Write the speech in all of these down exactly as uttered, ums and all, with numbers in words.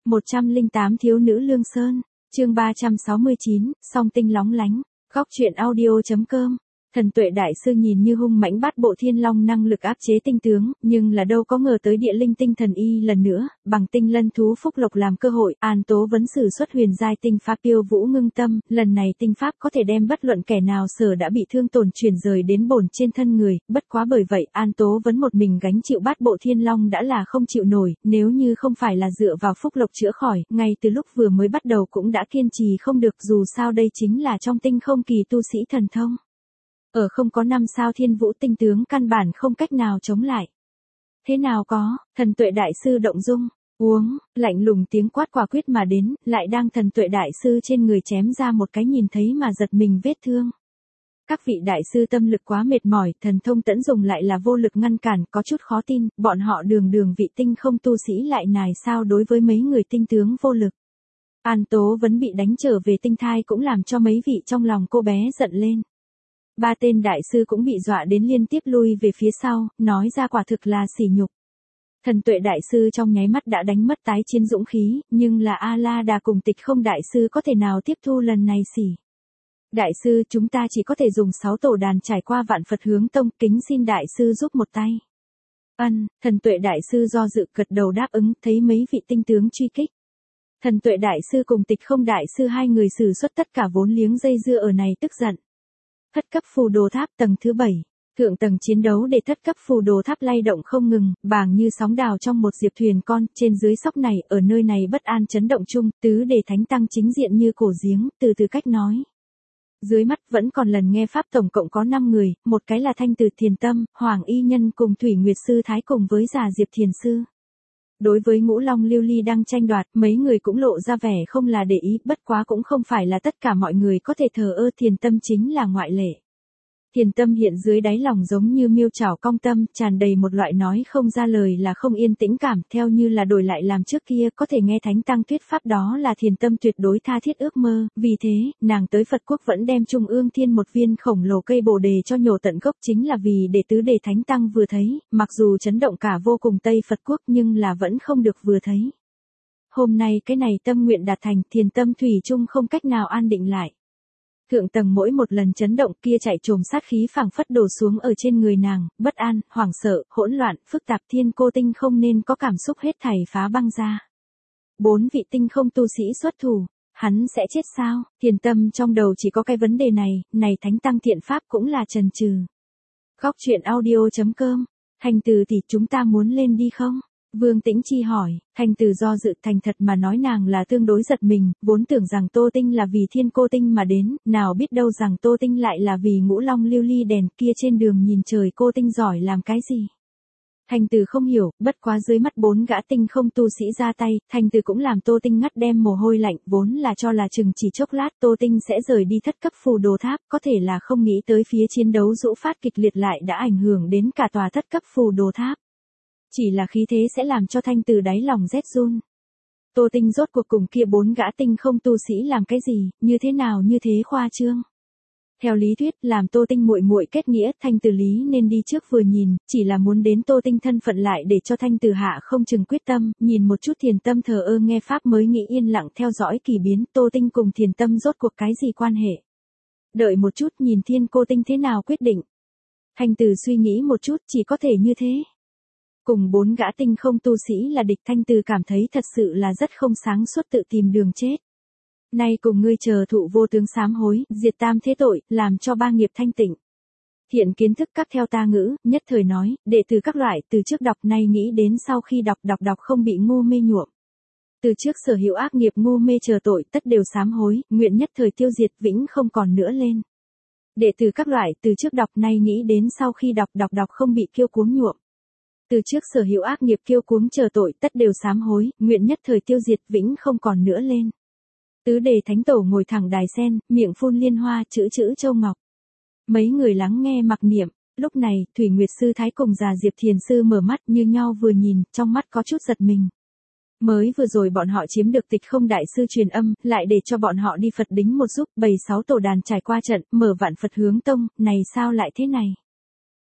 một trăm lẻ tám Thiếu nữ Lương Sơn, chương ba trăm sáu mươi chín, song tinh lóng lánh, góc truyện audio.com. Thần Tuệ Đại Sư nhìn như hung mãnh bát bộ thiên long năng lực áp chế tinh tướng, nhưng là đâu có ngờ tới địa linh tinh thần y lần nữa, bằng tinh lân thú phúc lộc làm cơ hội, An Tố vấn sử xuất huyền giai tinh pháp Yêu Vũ Ngưng Tâm, lần này tinh pháp có thể đem bất luận kẻ nào sở đã bị thương tổn chuyển rời đến bổn trên thân người, bất quá bởi vậy An Tố vấn một mình gánh chịu bát bộ thiên long đã là không chịu nổi, nếu như không phải là dựa vào phúc lộc chữa khỏi, ngay từ lúc vừa mới bắt đầu cũng đã kiên trì không được, dù sao đây chính là trong tinh không kỳ tu sĩ thần thông. Ở không có năm sao thiên vũ tinh tướng căn bản không cách nào chống lại. Thế nào có, Thần Tuệ Đại Sư động dung, uống, lạnh lùng tiếng quát quả quyết mà đến, lại đang Thần Tuệ Đại Sư trên người chém ra một cái nhìn thấy mà giật mình vết thương. Các vị đại sư tâm lực quá mệt mỏi, thần thông tẫn dùng lại là vô lực ngăn cản, có chút khó tin, bọn họ đường đường vị tinh không tu sĩ lại nài sao đối với mấy người tinh tướng vô lực. An Tố vẫn bị đánh trở về tinh thai cũng làm cho mấy vị trong lòng cô bé giận lên. Ba tên đại sư cũng bị dọa đến liên tiếp lui về phía sau, nói ra quả thực là sỉ nhục. Thần Tuệ Đại Sư trong nháy mắt đã đánh mất tái chiến dũng khí, nhưng là A-la-đà cùng Tịch Không Đại Sư có thể nào tiếp thu lần này sỉ. Đại sư, chúng ta chỉ có thể dùng sáu tổ đàn trải qua Vạn Phật Hướng Tông, kính xin đại sư giúp một tay. Ân, Thần Tuệ Đại Sư do dự gật đầu đáp ứng, thấy mấy vị tinh tướng truy kích. Thần Tuệ Đại Sư cùng Tịch Không Đại Sư hai người sử xuất tất cả vốn liếng dây dưa ở này tức giận. Thất cấp phù đồ tháp tầng thứ bảy, thượng tầng chiến đấu để thất cấp phù đồ tháp lay động không ngừng, bàng như sóng đào trong một diệp thuyền con, trên dưới sóc này, ở nơi này bất an chấn động chung, tứ đề thánh tăng chính diện như cổ giếng, từ từ cách nói. Dưới mắt vẫn còn lần nghe pháp tổng cộng có năm người, một cái là Thanh Từ Thiền Tâm, Hoàng Y Nhân cùng Thủy Nguyệt Sư Thái cùng với già Diệp Thiền Sư. Đối với Ngũ Long Lưu Ly đang tranh đoạt, mấy người cũng lộ ra vẻ không là để ý, bất quá cũng không phải là tất cả mọi người có thể thờ ơ, Thiền Tâm chính là ngoại lệ. Thiền Tâm hiện dưới đáy lòng giống như miêu chảo cong tâm, tràn đầy một loại nói không ra lời là không yên tĩnh cảm, theo như là đổi lại làm trước kia, có thể nghe thánh tăng thuyết pháp đó là Thiền Tâm tuyệt đối tha thiết ước mơ, vì thế, nàng tới Phật quốc vẫn đem Trung ương Thiên một viên khổng lồ cây bồ đề cho nhổ tận gốc, chính là vì để tứ đề thánh tăng vừa thấy, mặc dù chấn động cả vô cùng Tây Phật quốc nhưng là vẫn không được vừa thấy. Hôm nay cái này tâm nguyện đạt thành, Thiền Tâm thủy chung không cách nào an định lại. Thượng tầng mỗi một lần chấn động kia chạy trồm sát khí phảng phất đổ xuống ở trên người nàng, bất an, hoảng sợ, hỗn loạn, phức tạp, thiên cô tinh không nên có cảm xúc hết thảy phá băng ra. Bốn vị tinh không tu sĩ xuất thủ, hắn sẽ chết sao? Thiền Tâm trong đầu chỉ có cái vấn đề này, này thánh tăng thiện pháp cũng là trần trừ. Góc truyện audio.com, Thành Từ thì chúng ta muốn lên đi không? Vương Tĩnh Chi hỏi, Thành Từ do dự, thành thật mà nói nàng là tương đối giật mình, vốn tưởng rằng Tô Tinh là vì thiên cô tinh mà đến, nào biết đâu rằng Tô Tinh lại là vì Ngũ Long Lưu Ly đèn kia trên đường nhìn trời cô tinh giỏi làm cái gì. Thành Từ không hiểu, bất quá dưới mắt bốn gã tinh không tu sĩ ra tay, Thành Từ cũng làm Tô Tinh ngắt đem mồ hôi lạnh, vốn là cho là chừng chỉ chốc lát Tô Tinh sẽ rời đi thất cấp phù đồ tháp, có thể là không nghĩ tới phía chiến đấu dũ phát kịch liệt lại đã ảnh hưởng đến cả tòa thất cấp phù đồ tháp. Chỉ là khí thế sẽ làm cho Thanh Từ đáy lòng rét run. Tô Tinh rốt cuộc cùng kia bốn gã tinh không tu sĩ làm cái gì, như thế nào như thế khoa trương. Theo lý thuyết, làm Tô Tinh muội muội kết nghĩa, Thanh Từ lý nên đi trước vừa nhìn, chỉ là muốn đến Tô Tinh thân phận lại để cho Thanh Từ hạ không chừng quyết tâm, nhìn một chút Thiền Tâm thờ ơ nghe pháp mới nghĩ yên lặng theo dõi kỳ biến, Tô Tinh cùng Thiền Tâm rốt cuộc cái gì quan hệ. Đợi một chút nhìn thiên cô tinh thế nào quyết định. Thanh Từ suy nghĩ một chút, chỉ có thể như thế. Cùng bốn gã tinh không tu sĩ là địch, Thanh Từ cảm thấy thật sự là rất không sáng suốt tự tìm đường chết. Nay cùng ngươi chờ thụ vô tướng sám hối, diệt tam thế tội, làm cho ba nghiệp thanh tịnh. Thiện kiến thức các theo ta ngữ, nhất thời nói, đệ tử các loại từ trước đọc nay nghĩ đến sau khi đọc đọc đọc không bị ngu mê nhuộm. Từ trước sở hữu ác nghiệp ngu mê chờ tội tất đều sám hối, nguyện nhất thời tiêu diệt vĩnh không còn nữa lên. Đệ tử các loại từ trước đọc nay nghĩ đến sau khi đọc đọc đọc không bị kiêu cuống nhuộm. Từ trước sở hữu ác nghiệp kiêu cuống chờ tội tất đều sám hối, nguyện nhất thời tiêu diệt vĩnh không còn nữa lên. Tứ đề thánh tổ ngồi thẳng đài sen, miệng phun liên hoa, chữ chữ châu ngọc. Mấy người lắng nghe mặc niệm, lúc này, Thủy Nguyệt Sư Thái cùng già Diệp Thiền Sư mở mắt như nhau vừa nhìn, trong mắt có chút giật mình. Mới vừa rồi bọn họ chiếm được Tịch Không Đại Sư truyền âm, lại để cho bọn họ đi Phật đính một giúp, bày sáu tổ đàn trải qua trận, mở Vạn Phật Hướng Tông, này sao lại thế này?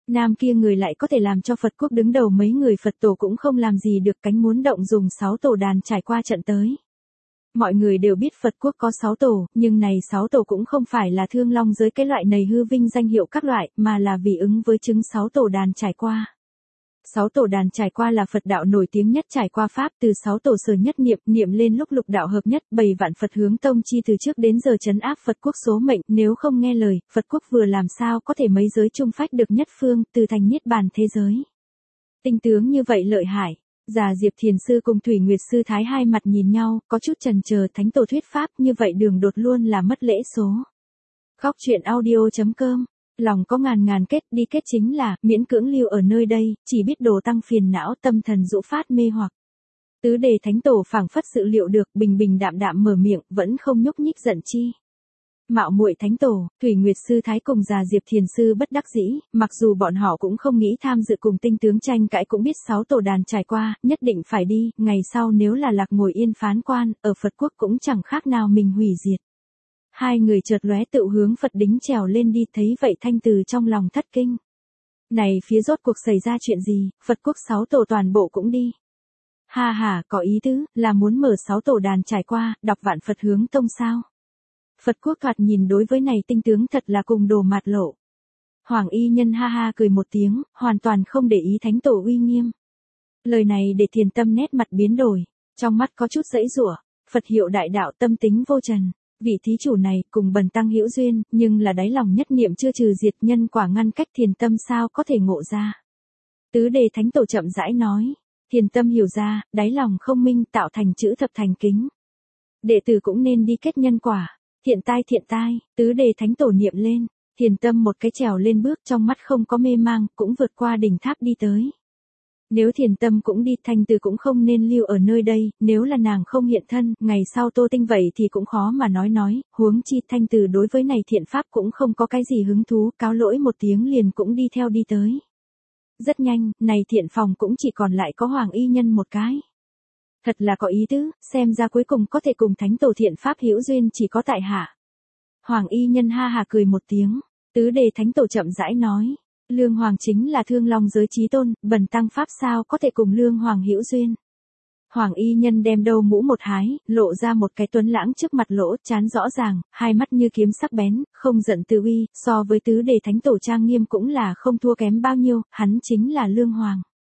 Nam kia người lại có thể làm cho Phật quốc đứng đầu mấy người Phật tổ cũng không làm gì được, cánh muốn động dùng sáu tổ đàn trải qua trận tới. Mọi người đều biết Phật quốc có sáu tổ, nhưng này sáu tổ cũng không phải là thương long giới cái loại nầy hư vinh danh hiệu các loại, mà là vì ứng với chứng sáu tổ đàn trải qua. Sáu tổ đàn trải qua là Phật đạo nổi tiếng nhất trải qua pháp, từ sáu tổ sở nhất niệm, niệm lên lúc lục đạo hợp nhất, bảy vạn Phật hướng tông chi từ trước đến giờ trấn áp Phật quốc số mệnh, nếu không nghe lời, Phật quốc vừa làm sao có thể mấy giới chung phách được nhất phương, từ thành niết bàn thế giới. Tinh tướng như vậy lợi hại. Già Diệp Thiền Sư cùng Thủy Nguyệt Sư Thái hai mặt nhìn nhau, có chút chần chờ, thánh tổ thuyết pháp như vậy đường đột luôn là mất lễ số. Góc truyện audio.com. Lòng có ngàn ngàn kết, đi kết chính là, miễn cưỡng lưu ở nơi đây, chỉ biết đồ tăng phiền não, tâm thần dụ phát mê hoặc. Tứ đề thánh tổ phảng phất sự liệu được, bình bình đạm đạm mở miệng, vẫn không nhúc nhích giận chi. Mạo muội thánh tổ, Thủy Nguyệt Sư Thái cùng Già Diệp Thiền Sư bất đắc dĩ, mặc dù bọn họ cũng không nghĩ tham dự cùng tinh tướng tranh cãi, cũng biết sáu tổ đàn trải qua, nhất định phải đi, ngày sau nếu là lạc ngồi yên phán quan, ở Phật quốc cũng chẳng khác nào mình hủy diệt. Hai người chợt lóe tự hướng Phật đính trèo lên đi, thấy vậy thanh từ trong lòng thất kinh. Này phía rốt cuộc xảy ra chuyện gì, Phật quốc sáu tổ toàn bộ cũng đi. Ha ha, có ý tứ, là muốn mở sáu tổ đàn trải qua, đọc vạn Phật hướng tông sao. Phật quốc thoạt nhìn đối với này tinh tướng thật là cùng đồ mạt lộ. Hoàng y nhân ha ha cười một tiếng, hoàn toàn không để ý thánh tổ uy nghiêm. Lời này để Thiền Tâm nét mặt biến đổi, trong mắt có chút giãy giụa, Phật hiệu đại đạo tâm tính vô trần. Vị thí chủ này cùng bần tăng hữu duyên, nhưng là đáy lòng nhất niệm chưa trừ diệt, nhân quả ngăn cách Thiền Tâm sao có thể ngộ ra. Tứ đề thánh tổ chậm rãi nói, Thiền Tâm hiểu ra, đáy lòng không minh tạo thành chữ thập thành kính. Đệ tử cũng nên đi kết nhân quả. Thiện tai thiện tai, tứ đề thánh tổ niệm lên, Thiền Tâm một cái trèo lên bước, trong mắt không có mê mang, cũng vượt qua đỉnh tháp đi tới. Nếu Thiền Tâm cũng đi, thanh từ cũng không nên lưu ở nơi đây, nếu là nàng không hiện thân, ngày sau Tô Tinh vậy thì cũng khó mà nói nói, huống chi thanh từ đối với này thiện pháp cũng không có cái gì hứng thú, cáo lỗi một tiếng liền cũng đi theo đi tới. Rất nhanh, này thiện phòng cũng chỉ còn lại có Hoàng y nhân một cái. Thật là có ý tứ, xem ra cuối cùng có thể cùng thánh tổ thiện pháp hữu duyên chỉ có tại hạ. Hoàng y nhân ha hà cười một tiếng, tứ đề thánh tổ chậm rãi nói, Lương Hoàng chính là thương long giới chí tôn, bần tăng pháp sao có thể cùng Lương Hoàng hữu duyên. Hoàng y nhân đem đầu mũ một hái, lộ ra một cái tuấn lãng trước mặt lỗ, trán rõ ràng, hai mắt như kiếm sắc bén, không giận tự uy, so với tứ đề thánh tổ trang nghiêm cũng là không thua kém bao nhiêu, hắn chính là Lương Hoàng.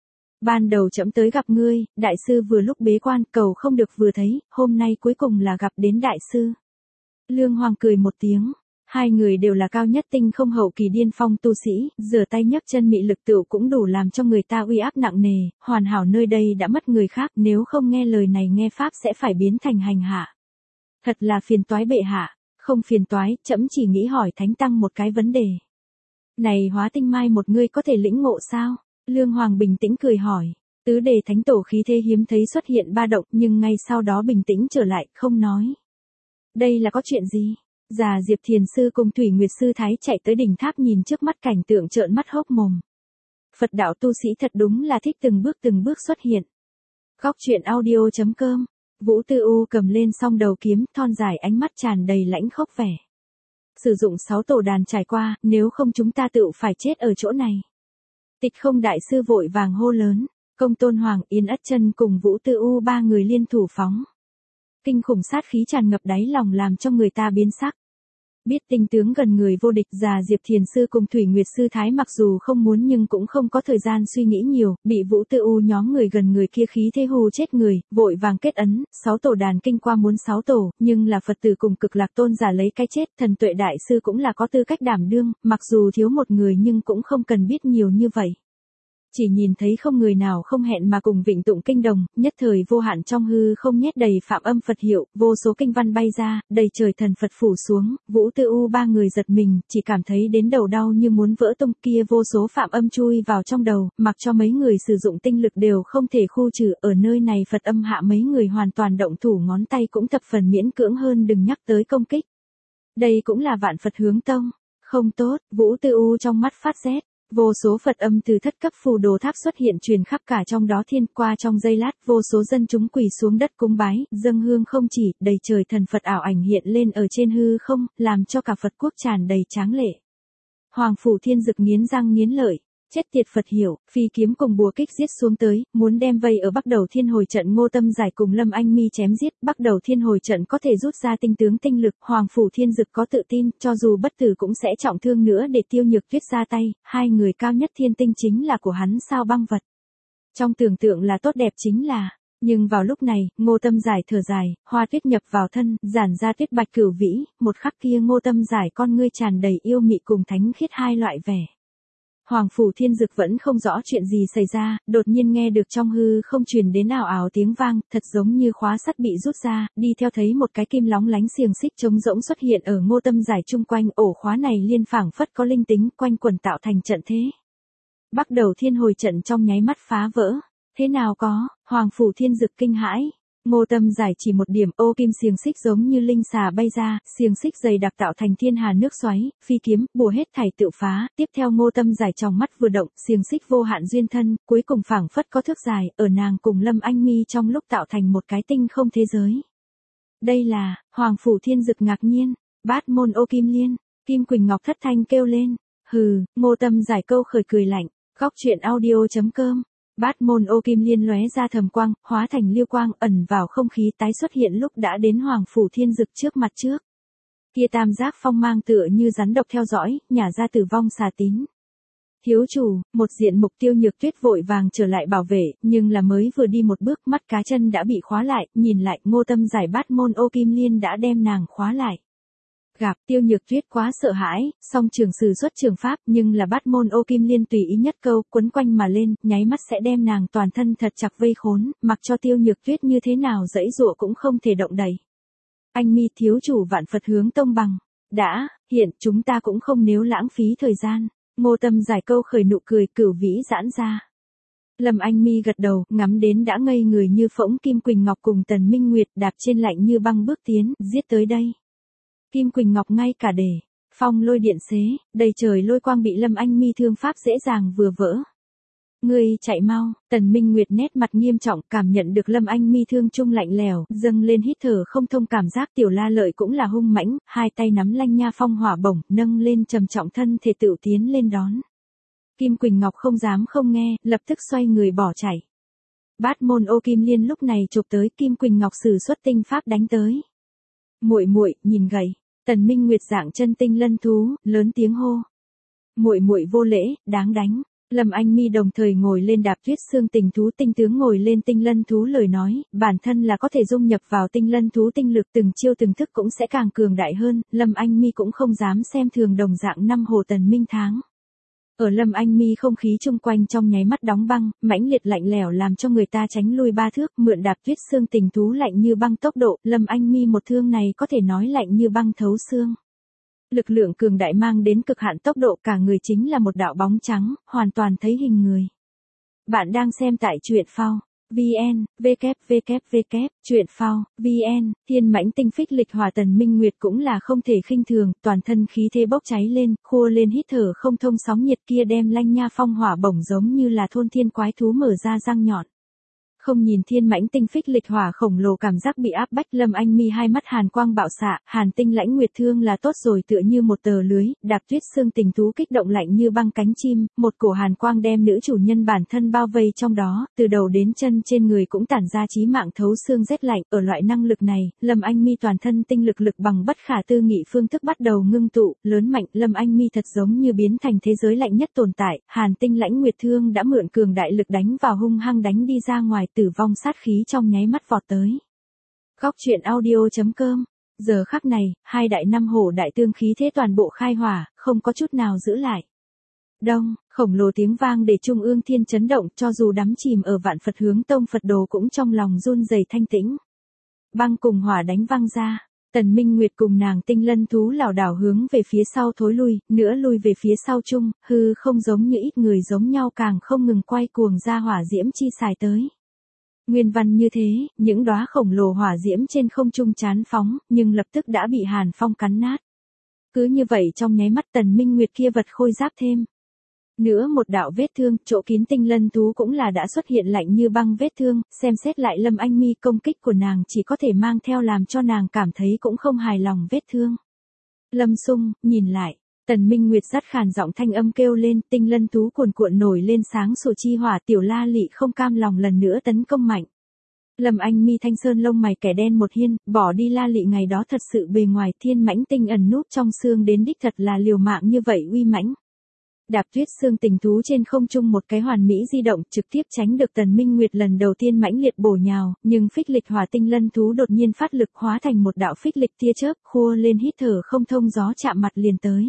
Ban đầu trẫm tới gặp ngươi, đại sư vừa lúc bế quan, cầu không được vừa thấy, hôm nay cuối cùng là gặp đến đại sư. Lương Hoàng cười một tiếng, hai người đều là cao nhất tinh không hậu kỳ điên phong tu sĩ, rửa tay nhấc chân mị lực tựu cũng đủ làm cho người ta uy áp nặng nề, hoàn hảo nơi đây đã mất người khác, nếu không nghe lời này nghe pháp sẽ phải biến thành hành hạ. Thật là phiền toái bệ hạ, không phiền toái, trẫm chỉ nghĩ hỏi thánh tăng một cái vấn đề. Này hóa tinh mai một ngươi có thể lĩnh ngộ sao? Lương Hoàng bình tĩnh cười hỏi, tứ đề thánh tổ khí thế hiếm thấy xuất hiện ba động, nhưng ngay sau đó bình tĩnh trở lại, không nói. Đây là có chuyện gì? Già Diệp Thiền Sư cùng Thủy Nguyệt Sư Thái chạy tới đỉnh tháp nhìn trước mắt cảnh tượng trợn mắt hốc mồm. Phật đạo tu sĩ thật đúng là thích từng bước từng bước xuất hiện. Góc truyện audio.com. Vũ Tư U cầm lên song đầu kiếm, thon dài ánh mắt tràn đầy lãnh khốc vẻ. Sử dụng sáu tổ đàn trải qua, nếu không chúng ta tự phải chết ở chỗ này. Tịch Không đại sư vội vàng hô lớn, Công Tôn Hoàng, Yên Ất Chân cùng Vũ Tư U ba người liên thủ phóng. Kinh khủng sát khí tràn ngập đáy lòng làm cho người ta biến sắc. Biết tinh tướng gần người vô địch, Già Diệp Thiền Sư cùng Thủy Nguyệt Sư Thái mặc dù không muốn nhưng cũng không có thời gian suy nghĩ nhiều, bị Vũ Tư U nhóm người gần người kia khí thế hù chết người, vội vàng kết ấn, sáu tổ đàn kinh qua muốn sáu tổ, nhưng là Phật tử cùng Cực Lạc Tôn giả lấy cái chết, Thần Tuệ đại sư cũng là có tư cách đảm đương, mặc dù thiếu một người nhưng cũng không cần biết nhiều như vậy. Chỉ nhìn thấy không người nào không hẹn mà cùng vịnh tụng kinh đồng, nhất thời vô hạn trong hư không nhét đầy phạm âm Phật hiệu, vô số kinh văn bay ra, đầy trời thần Phật phủ xuống, Vũ Tư U ba người giật mình, chỉ cảm thấy đến đầu đau như muốn vỡ tung, kia vô số phạm âm chui vào trong đầu, mặc cho mấy người sử dụng tinh lực đều không thể khu trừ, ở nơi này Phật âm hạ mấy người hoàn toàn động thủ ngón tay cũng thập phần miễn cưỡng hơn đừng nhắc tới công kích. Đây cũng là vạn Phật hướng tông, không tốt, Vũ Tư U trong mắt phát rét. Vô số Phật âm từ thất cấp phù đồ tháp xuất hiện truyền khắp cả trong đó thiên, qua trong giây lát vô số dân chúng quỳ xuống đất cúng bái, dâng hương không chỉ, đầy trời thần Phật ảo ảnh hiện lên ở trên hư không, làm cho cả Phật quốc tràn đầy tráng lệ. Hoàng phủ Thiên Dực nghiến răng nghiến lợi, Chết tiệt Phật hiểu, phi kiếm cùng bùa kích giết xuống tới, muốn đem vây ở Bắc Đầu Thiên Hồi trận Ngô Tâm Giải cùng Lâm Anh Mi chém giết, Bắc Đầu Thiên Hồi trận có thể rút ra tinh tướng tinh lực, Hoàng Phủ Thiên Dực có tự tin, cho dù bất tử cũng sẽ trọng thương nữa để Tiêu Nhược Tuyết ra tay, hai người cao nhất thiên tinh chính là của hắn sao băng vật. Trong tưởng tượng là tốt đẹp chính là, nhưng vào lúc này, Ngô Tâm Giải thở dài, hoa tuyết nhập vào thân, giản ra tuyết bạch cửu vĩ, một khắc kia Ngô Tâm Giải con ngươi tràn đầy yêu mị cùng thánh khiết hai loại vẻ. Hoàng Phủ Thiên Dực vẫn không rõ chuyện gì xảy ra, đột nhiên nghe được trong hư không truyền đến ảo ảo tiếng vang, thật giống như khóa sắt bị rút ra, đi theo thấy một cái kim lóng lánh xiềng xích trống rỗng xuất hiện ở Ngô Tâm Giải chung quanh, ổ khóa này liên phảng phất có linh tính, quanh quần tạo thành trận thế. Bắc Đầu Thiên Hồi trận trong nháy mắt phá vỡ. Thế nào có, Hoàng Phủ Thiên Dực kinh hãi. Ngô Tâm Giải chỉ một điểm, ô kim xiềng xích giống như linh xà bay ra, xiềng xích dày đặc tạo thành thiên hà nước xoáy, phi kiếm, bùa hết thảy tự phá, tiếp theo Ngô Tâm Giải trong mắt vừa động, xiềng xích vô hạn duyên thân, cuối cùng phảng phất có thước dài, ở nàng cùng Lâm Anh Mi trong lúc tạo thành một cái tinh không thế giới. Đây là, Hoàng Phủ Thiên Dực ngạc nhiên, Bát Môn Ô Kim Liên, Kim Quỳnh Ngọc thất thanh kêu lên, hừ, Ngô Tâm Giải câu khởi cười lạnh, góc truyện audio.com. Bát Môn Ô Kim Liên lóe ra thầm quang, hóa thành liêu quang, ẩn vào không khí tái xuất hiện lúc đã đến Hoàng Phủ Thiên Dực trước mặt trước. Kia tam giác phong mang tựa như rắn độc theo dõi, nhả ra tử vong xà tín. Thiếu chủ, một diện mục Tiêu Nhược Tuyết vội vàng trở lại bảo vệ, nhưng là mới vừa đi một bước mắt cá chân đã bị khóa lại, nhìn lại Ngô Tâm Giải Bát Môn Ô Kim Liên đã đem nàng khóa lại. Gặp Tiêu Nhược Tuyết quá sợ hãi, song trường sử xuất trường pháp nhưng là Bát Môn Ô Kim Liên tùy ý nhất câu quấn quanh mà lên, nháy mắt sẽ đem nàng toàn thân thật chặt vây khốn, mặc cho Tiêu Nhược Tuyết như thế nào dãy dụa cũng không thể động đậy. Anh Mi thiếu chủ vạn Phật hướng tông bằng, đã, hiện chúng ta cũng không nếu lãng phí thời gian. Ngô Tâm Giải câu khởi nụ cười cửu vĩ giãn ra. Lâm Anh Mi gật đầu, ngắm đến đã ngây người như phỗng Kim Quỳnh Ngọc cùng Tần Minh Nguyệt đạp trên lạnh như băng bước tiến, giết tới đây. Kim Quỳnh Ngọc ngay cả để, phong lôi điện xế, đầy trời lôi quang bị Lâm Anh Mi thương pháp dễ dàng vừa vỡ. Ngươi chạy mau, Tần Minh Nguyệt nét mặt nghiêm trọng, cảm nhận được Lâm Anh Mi thương trung lạnh lèo, dâng lên hít thở không thông cảm giác. Tiểu La Lợi cũng là hung mãnh, hai tay nắm lanh nha phong hỏa bổng, nâng lên trầm trọng thân thể tự tiến lên đón. Kim Quỳnh Ngọc không dám không nghe, lập tức xoay người bỏ chạy. Bát Môn Ô Kim Liên lúc này chụp tới, Kim Quỳnh Ngọc sử xuất tinh pháp đánh tới. Muội muội, nhìn gầy. Tần Minh Nguyệt dạng chân tinh lân thú, lớn tiếng hô. Muội muội vô lễ, đáng đánh. Lâm Anh Mi đồng thời ngồi lên đạp tuyết xương tình thú, tinh tướng ngồi lên tinh lân thú lời nói, bản thân là có thể dung nhập vào tinh lân thú tinh lực, từng chiêu từng thức cũng sẽ càng cường đại hơn. Lâm Anh Mi cũng không dám xem thường đồng dạng năm hồ Tần Minh Tháng. Ở Lâm Anh Mi không khí chung quanh trong nháy mắt đóng băng, mãnh liệt lạnh lẽo làm cho người ta tránh lui ba thước, mượn đạp tuyết xương tình thú lạnh như băng tốc độ, Lâm Anh Mi một thương này có thể nói lạnh như băng thấu xương. Lực lượng cường đại mang đến cực hạn tốc độ, cả người chính là một đạo bóng trắng, hoàn toàn thấy hình người. Bạn đang xem tại truyện phao vn, www, truyện phao vn, thiên mãnh tinh phích lịch hỏa. Tần Minh Nguyệt cũng là không thể khinh thường, toàn thân khí thế bốc cháy lên, khua lên hít thở không thông sóng nhiệt kia đem lanh nha phong hỏa bổng giống như là thôn thiên quái thú mở ra răng nhọn. Không nhìn thiên mãnh tinh phích lịch hỏa khổng lồ cảm giác bị áp bách, Lâm Anh Mi hai mắt hàn quang bạo xạ, hàn tinh lãnh nguyệt thương là tốt rồi, tựa như một tờ lưới, đạp tuyết xương tình thú kích động lạnh như băng cánh chim, một cổ hàn quang đem nữ chủ nhân bản thân bao vây trong đó, từ đầu đến chân trên người cũng tản ra chí mạng thấu xương rét lạnh. Ở loại năng lực này, Lâm Anh Mi toàn thân tinh lực lực bằng bất khả tư nghị phương thức bắt đầu ngưng tụ, lớn mạnh. Lâm Anh Mi thật giống như biến thành thế giới lạnh nhất tồn tại, hàn tinh lãnh nguyệt thương đã mượn cường đại lực đánh vào hung hăng đánh đi ra ngoài, tử vong sát khí trong nháy mắt vọt tới. Góc truyện audio.com. Giờ khắc này, hai đại năm hổ đại tương khí thế toàn bộ khai hỏa, không có chút nào giữ lại. Đông, khổng lồ tiếng vang để trung ương thiên chấn động, cho dù đắm chìm ở vạn Phật hướng tông Phật đồ cũng trong lòng run rẩy thanh tĩnh. Băng cùng hỏa đánh văng ra, Tần Minh Nguyệt cùng nàng tinh lân thú lảo đảo hướng về phía sau thối lui, nữa lui về phía sau chung, hư không giống như ít người giống nhau càng không ngừng quay cuồng ra hỏa diễm chi xài tới. Nguyên văn như thế, những đóa khổng lồ hỏa diễm trên không trung chán phóng, nhưng lập tức đã bị hàn phong cắn nát. Cứ như vậy trong nháy mắt Tần Minh Nguyệt kia vật khôi giáp thêm. Nữa một đạo vết thương, chỗ kín tinh lân thú cũng là đã xuất hiện lạnh như băng vết thương, xem xét lại Lâm Anh Mi công kích của nàng chỉ có thể mang theo làm cho nàng cảm thấy cũng không hài lòng vết thương. Lâm Sung, nhìn lại, Tần Minh Nguyệt dắt khàn giọng thanh âm kêu lên, tinh lân thú cuồn cuộn nổi lên sáng sủa chi hỏa, tiểu La Lị không cam lòng lần nữa tấn công mạnh. Lâm Anh Mi thanh sơn lông mày kẻ đen một hiên, bỏ đi La Lị ngày đó thật sự bề ngoài thiên mãnh tinh ẩn núp trong xương đến đích thật là liều mạng như vậy uy mãnh. Đạp tuyết xương tình thú trên không trung một cái hoàn mỹ di động trực tiếp tránh được Tần Minh Nguyệt lần đầu tiên mãnh liệt bổ nhào, nhưng phích lịch hỏa tinh lân thú đột nhiên phát lực hóa thành một đạo phích lịch tia chớp, khua lên hít thở không thông gió chạm mặt liền tới.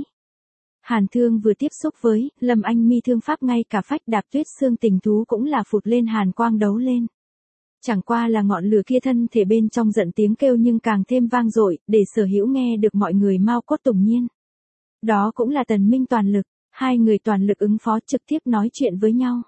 Hàn Thương vừa tiếp xúc với Lâm Anh Mi thương pháp ngay cả phách đạp tuyết xương tình thú cũng là phụt lên hàn quang đấu lên. Chẳng qua là ngọn lửa kia thân thể bên trong giận tiếng kêu nhưng càng thêm vang dội, để Sở Hữu nghe được mọi người mau cốt tùng nhiên. Đó cũng là Tần Minh toàn lực, hai người toàn lực ứng phó trực tiếp nói chuyện với nhau.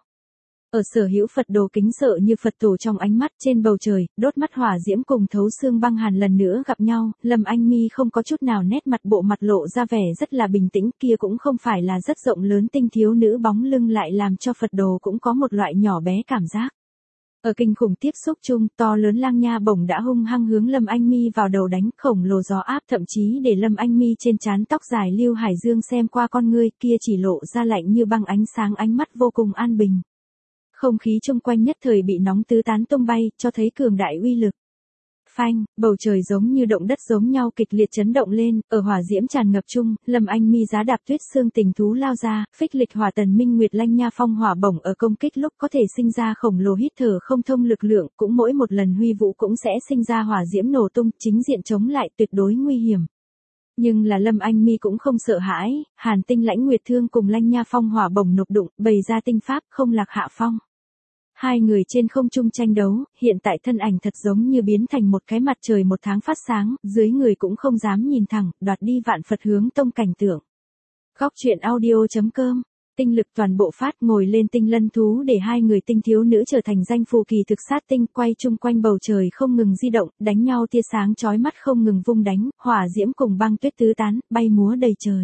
Ở Sở Hữu Phật đồ kính sợ như Phật tổ trong ánh mắt trên bầu trời, đốt mắt hỏa diễm cùng thấu xương băng hàn lần nữa gặp nhau, Lâm Anh Mi không có chút nào nét mặt bộ mặt lộ ra vẻ rất là bình tĩnh, kia cũng không phải là rất rộng lớn tinh thiếu nữ bóng lưng lại làm cho Phật đồ cũng có một loại nhỏ bé cảm giác. Ở kinh khủng tiếp xúc chung, to lớn lang nha bổng đã hung hăng hướng Lâm Anh Mi vào đầu đánh, khổng lồ gió áp thậm chí để Lâm Anh Mi trên trán tóc dài Lưu Hải Dương xem qua con ngươi kia chỉ lộ ra lạnh như băng ánh sáng, ánh mắt vô cùng an bình. Không khí chung quanh nhất thời bị nóng tứ tán tung bay, cho thấy cường đại uy lực. Phanh, bầu trời giống như động đất giống nhau kịch liệt chấn động lên, ở hỏa diễm tràn ngập chung, Lâm Anh Mi giá đạp tuyết xương tình thú lao ra, phích lịch hỏa Tần Minh Nguyệt lanh nha phong hỏa bổng ở công kích lúc có thể sinh ra khổng lồ hít thở không thông lực lượng, cũng mỗi một lần huy vũ cũng sẽ sinh ra hỏa diễm nổ tung, chính diện chống lại tuyệt đối nguy hiểm. Nhưng là Lâm Anh Mi cũng không sợ hãi, Hàn Tinh Lãnh Nguyệt Thương cùng lanh nha phong hỏa bổng nộp đụng, bày ra tinh pháp không lạc hạ phong. Hai người trên không trung tranh đấu, hiện tại thân ảnh thật giống như biến thành một cái mặt trời một tháng phát sáng, dưới người cũng không dám nhìn thẳng, đoạt đi vạn Phật hướng tông cảnh tượng. Góc truyện audio chấm com, tinh lực toàn bộ phát ngồi lên tinh lân thú để hai người tinh thiếu nữ trở thành danh phù kỳ thực sát tinh quay chung quanh bầu trời không ngừng di động, đánh nhau tia sáng chói mắt không ngừng vung đánh, hỏa diễm cùng băng tuyết tứ tán, bay múa đầy trời.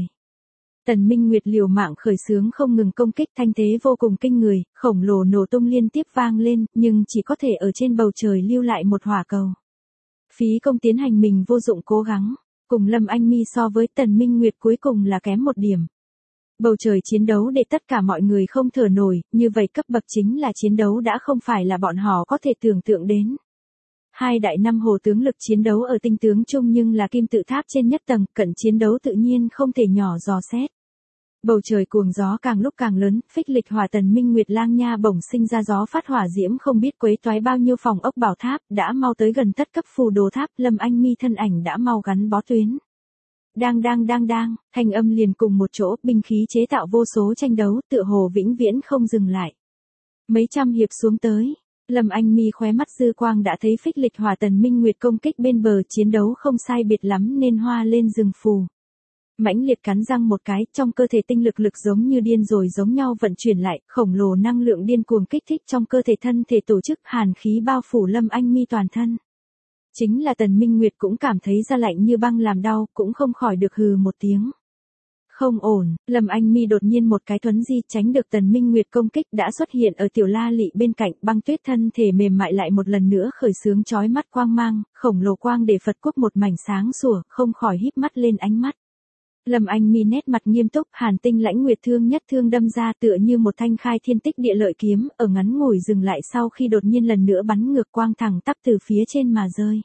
Tần Minh Nguyệt liều mạng khởi xướng không ngừng công kích thanh thế vô cùng kinh người, khổng lồ nổ tung liên tiếp vang lên, nhưng chỉ có thể ở trên bầu trời lưu lại một hỏa cầu. Phí công tiến hành mình vô dụng cố gắng, cùng Lâm Anh Mi so với Tần Minh Nguyệt cuối cùng là kém một điểm. Bầu trời chiến đấu để tất cả mọi người không thở nổi, như vậy cấp bậc chính là chiến đấu đã không phải là bọn họ có thể tưởng tượng đến. Hai đại năm hồ tướng lực chiến đấu ở tinh tướng chung nhưng là kim tự tháp trên nhất tầng, cận chiến đấu tự nhiên không thể nhỏ dò xét. Bầu trời cuồng gió càng lúc càng lớn, phích lịch hỏa Tần Minh Nguyệt lang nha bổng sinh ra gió phát hỏa diễm không biết quấy toái bao nhiêu phòng ốc bảo tháp, đã mau tới gần thất cấp phù đồ tháp, Lâm Anh Mi thân ảnh đã mau gắn bó tuyến. Đang đang đang đang, thanh âm liền cùng một chỗ, binh khí chế tạo vô số tranh đấu, tựa hồ vĩnh viễn không dừng lại. Mấy trăm hiệp xuống tới, Lâm Anh Mi khóe mắt dư quang đã thấy phích lịch hỏa Tần Minh Nguyệt công kích bên bờ, chiến đấu không sai biệt lắm nên hoa lên rừng phù. Mãnh liệt cắn răng một cái, trong cơ thể tinh lực lực giống như điên rồi giống nhau vận chuyển lại, khổng lồ năng lượng điên cuồng kích thích trong cơ thể thân thể tổ chức, hàn khí bao phủ Lâm Anh Mi toàn thân. Chính là Tần Minh Nguyệt cũng cảm thấy da lạnh như băng làm đau, cũng không khỏi được hừ một tiếng. Không ổn, Lâm Anh Mi đột nhiên một cái thuấn di tránh được Tần Minh Nguyệt công kích đã xuất hiện ở tiểu La Lị bên cạnh, băng tuyết thân thể mềm mại lại một lần nữa khởi xướng chói mắt quang mang, khổng lồ quang để Phật quốc một mảnh sáng sủa, không khỏi híp mắt lên ánh mắt. Lâm Anh Mi nét mặt nghiêm túc, Hàn Tinh Lãnh Nguyệt Thương nhất thương đâm ra tựa như một thanh khai thiên tích địa lợi kiếm, ở ngắn ngủi dừng lại sau khi đột nhiên lần nữa bắn ngược quang thẳng tắp từ phía trên mà rơi.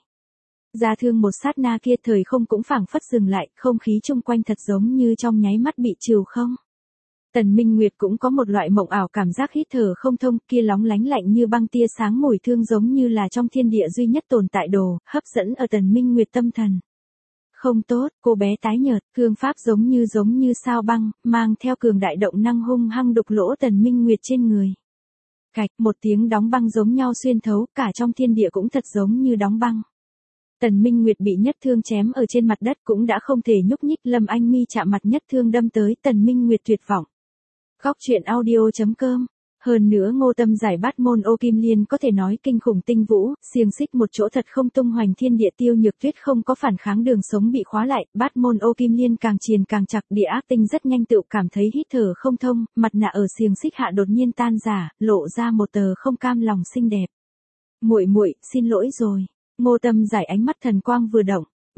Ra thương một sát na kia thời không cũng phảng phất dừng lại, không khí chung quanh thật giống như trong nháy mắt bị trừ không. Tần Minh Nguyệt cũng có một loại mộng ảo cảm giác hít thở không thông, kia lóng lánh lạnh như băng tia sáng mùi thương giống như là trong thiên địa duy nhất tồn tại đồ, hấp dẫn ở Tần Minh Nguyệt tâm thần. Không tốt, cô bé tái nhợt, thương pháp giống như giống như sao băng, mang theo cường đại động năng hung hăng đục lỗ Tần Minh Nguyệt trên người. Cạch, một tiếng đóng băng giống nhau xuyên thấu, cả trong thiên địa cũng thật giống như đóng băng. Tần Minh Nguyệt bị nhất thương chém ở trên mặt đất cũng đã không thể nhúc nhích, Lâm Anh Mi chạm mặt nhất thương đâm tới, Tần Minh Nguyệt tuyệt vọng. Góc truyện audio chấm com. Hơn nữa Ngô Tâm giải bát môn ô kim liên có thể nói kinh khủng tinh vũ, xiềng xích một chỗ thật không tung hoành thiên địa, Tiêu Nhược Tuyết không có phản kháng, đường sống bị khóa lại, bát môn ô kim liên càng triền càng chặt, địa ác tinh rất nhanh tự cảm thấy hít thở không thông, mặt nạ ở xiềng xích hạ đột nhiên tan rã, lộ ra một tờ không cam lòng xinh đẹp. Muội muội, xin lỗi rồi. Ngô Tâm giải ánh mắt thần quang vừa động,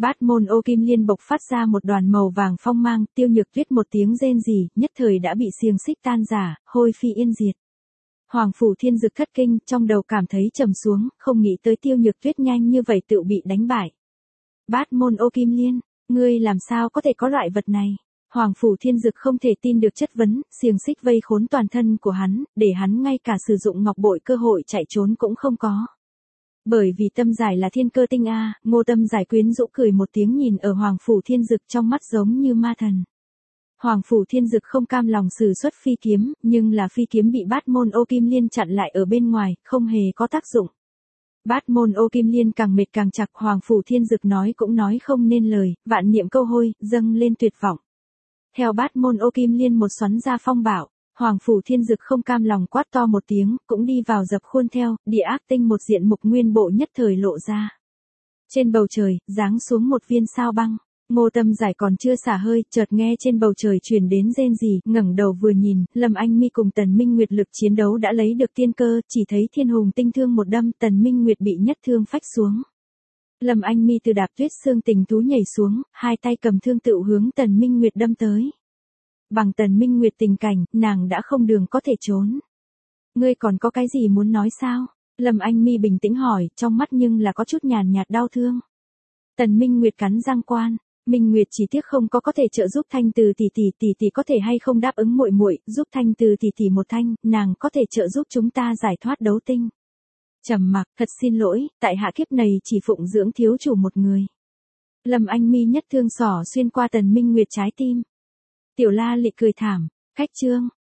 Bát môn ô kim liên bộc phát ra một đoàn màu vàng phong mang, Tiêu Nhược Tuyết một tiếng rên rỉ, nhất thời đã bị xiềng xích tan rã, hôi phi yên diệt. Hoàng Phủ Thiên Dực thất kinh, trong đầu cảm thấy trầm xuống, không nghĩ tới Tiêu Nhược Tuyết nhanh như vậy tự bị đánh bại. Bát môn ô kim liên, ngươi làm sao có thể có loại vật này? Hoàng Phủ Thiên Dực không thể tin được chất vấn, xiềng xích vây khốn toàn thân của hắn, để hắn ngay cả sử dụng ngọc bội cơ hội chạy trốn cũng không có. Bởi vì tâm giải là thiên cơ tinh a, Ngô Tâm Giải quyến rũ cười một tiếng nhìn ở Hoàng Phủ Thiên Dực trong mắt giống như ma thần. Hoàng Phủ Thiên Dực không cam lòng sử xuất phi kiếm, nhưng là phi kiếm bị bát môn ô kim liên chặn lại ở bên ngoài, không hề có tác dụng. Bát môn ô kim liên càng mệt càng chặt, Hoàng Phủ Thiên Dực nói cũng nói không nên lời, vạn niệm câu hôi, dâng lên tuyệt vọng. Theo bát môn ô kim liên một xoắn ra phong bạo, Hoàng Phủ Thiên Dực không cam lòng quát to một tiếng, cũng đi vào dập khuôn theo, địa ác tinh một diện mục nguyên bộ nhất thời lộ ra. Trên bầu trời, giáng xuống một viên sao băng. Ngô Tâm Giải còn chưa xả hơi, chợt nghe trên bầu trời truyền đến rên rỉ, ngẩng đầu vừa nhìn, Lâm Anh Mi cùng Tần Minh Nguyệt lực chiến đấu đã lấy được tiên cơ, chỉ thấy Thiên Hùng tinh thương một đâm, Tần Minh Nguyệt bị nhất thương phách xuống. Lâm Anh Mi từ đạp tuyết xương tình thú nhảy xuống, hai tay cầm thương tựu hướng Tần Minh Nguyệt đâm tới. Bằng Tần Minh Nguyệt tình cảnh, nàng đã không đường có thể trốn. Ngươi còn có cái gì muốn nói sao? Lâm Anh Mi bình tĩnh hỏi, trong mắt nhưng là có chút nhàn nhạt đau thương. Tần Minh Nguyệt cắn răng quan. Minh Nguyệt chỉ tiếc không có có thể trợ giúp Thanh Từ tỷ tỷ tỷ tỷ có thể hay không đáp ứng muội muội, giúp Thanh Từ tỷ tỷ một thanh, nàng có thể trợ giúp chúng ta giải thoát đấu tinh. Trầm mặc, thật xin lỗi, tại hạ kiếp này chỉ phụng dưỡng thiếu chủ một người. Lâm Anh Mi nhất thương xỏ xuyên qua Tần Minh Nguyệt trái tim. Tiểu La Lị cười thảm, khách trương,